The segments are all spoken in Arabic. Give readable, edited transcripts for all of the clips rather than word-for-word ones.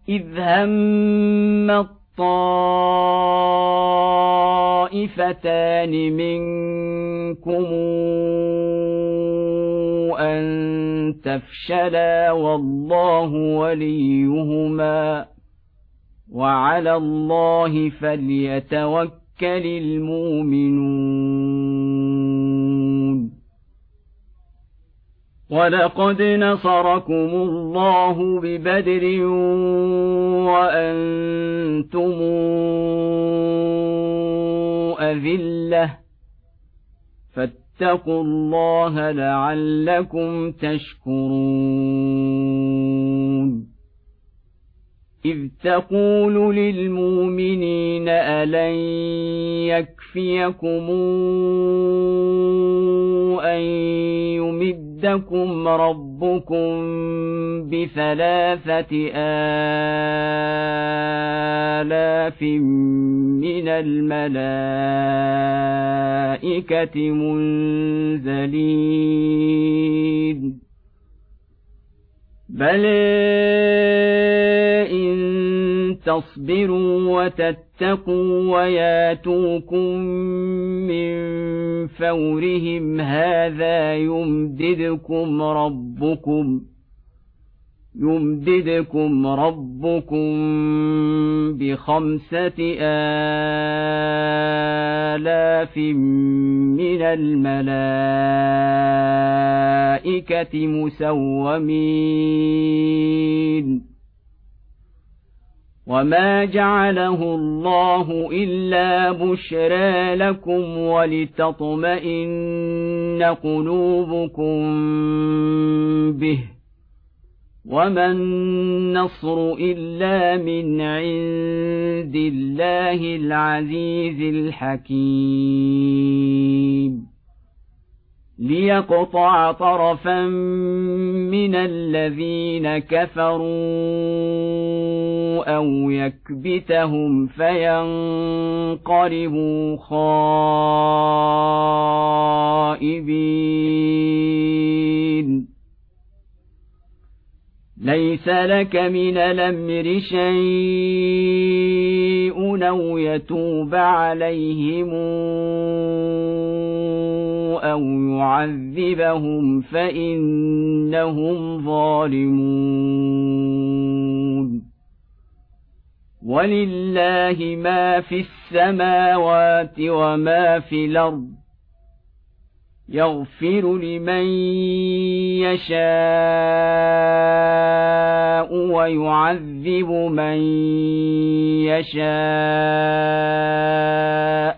إذ هم الطائفتان منكم أن تفشلا والله وليهما وعلى الله فليتوكل المؤمنون ولقد نصركم الله ببدر وأنتم أذلة فاتقوا الله لعلكم تشكرون إذ تقول للمؤمنين ألن يكفيكم أن يمدكم ربكم ب3,000 من الملائكة منزلين بل إن تصبروا وتتقوا وياتوكم من فورهم هذا يمددكم ربكم ب5,000 من الملائكة مسومين وما جعله الله إلا بشرى لكم ولتطمئن قلوبكم به وما النصر إلا من عند الله العزيز الحكيم ليقطع طرفا من الذين كفروا أو يكبتهم فينقلبوا خائبين ليس لك من الأمر شيء أو يتوب عليهم أو يعذبهم فإنهم ظالمون ولله ما في السماوات وما في الأرض يغفر لمن يشاء ويعذب من يشاء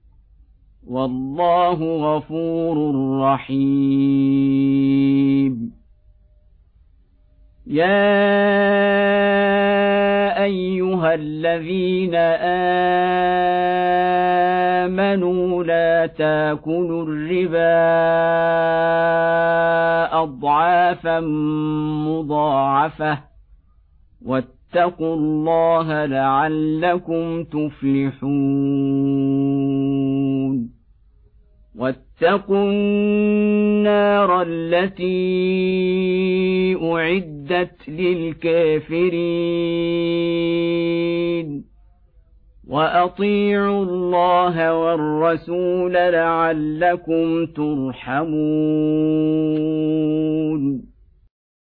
والله غفور رحيم يا أيها الذين آمنوا لا تاكلوا الربا أضعافا مضاعفة واتقوا الله لعلكم تفلحون واتقوا النار التي أعدت للكافرين وأطيعوا الله والرسول لعلكم ترحمون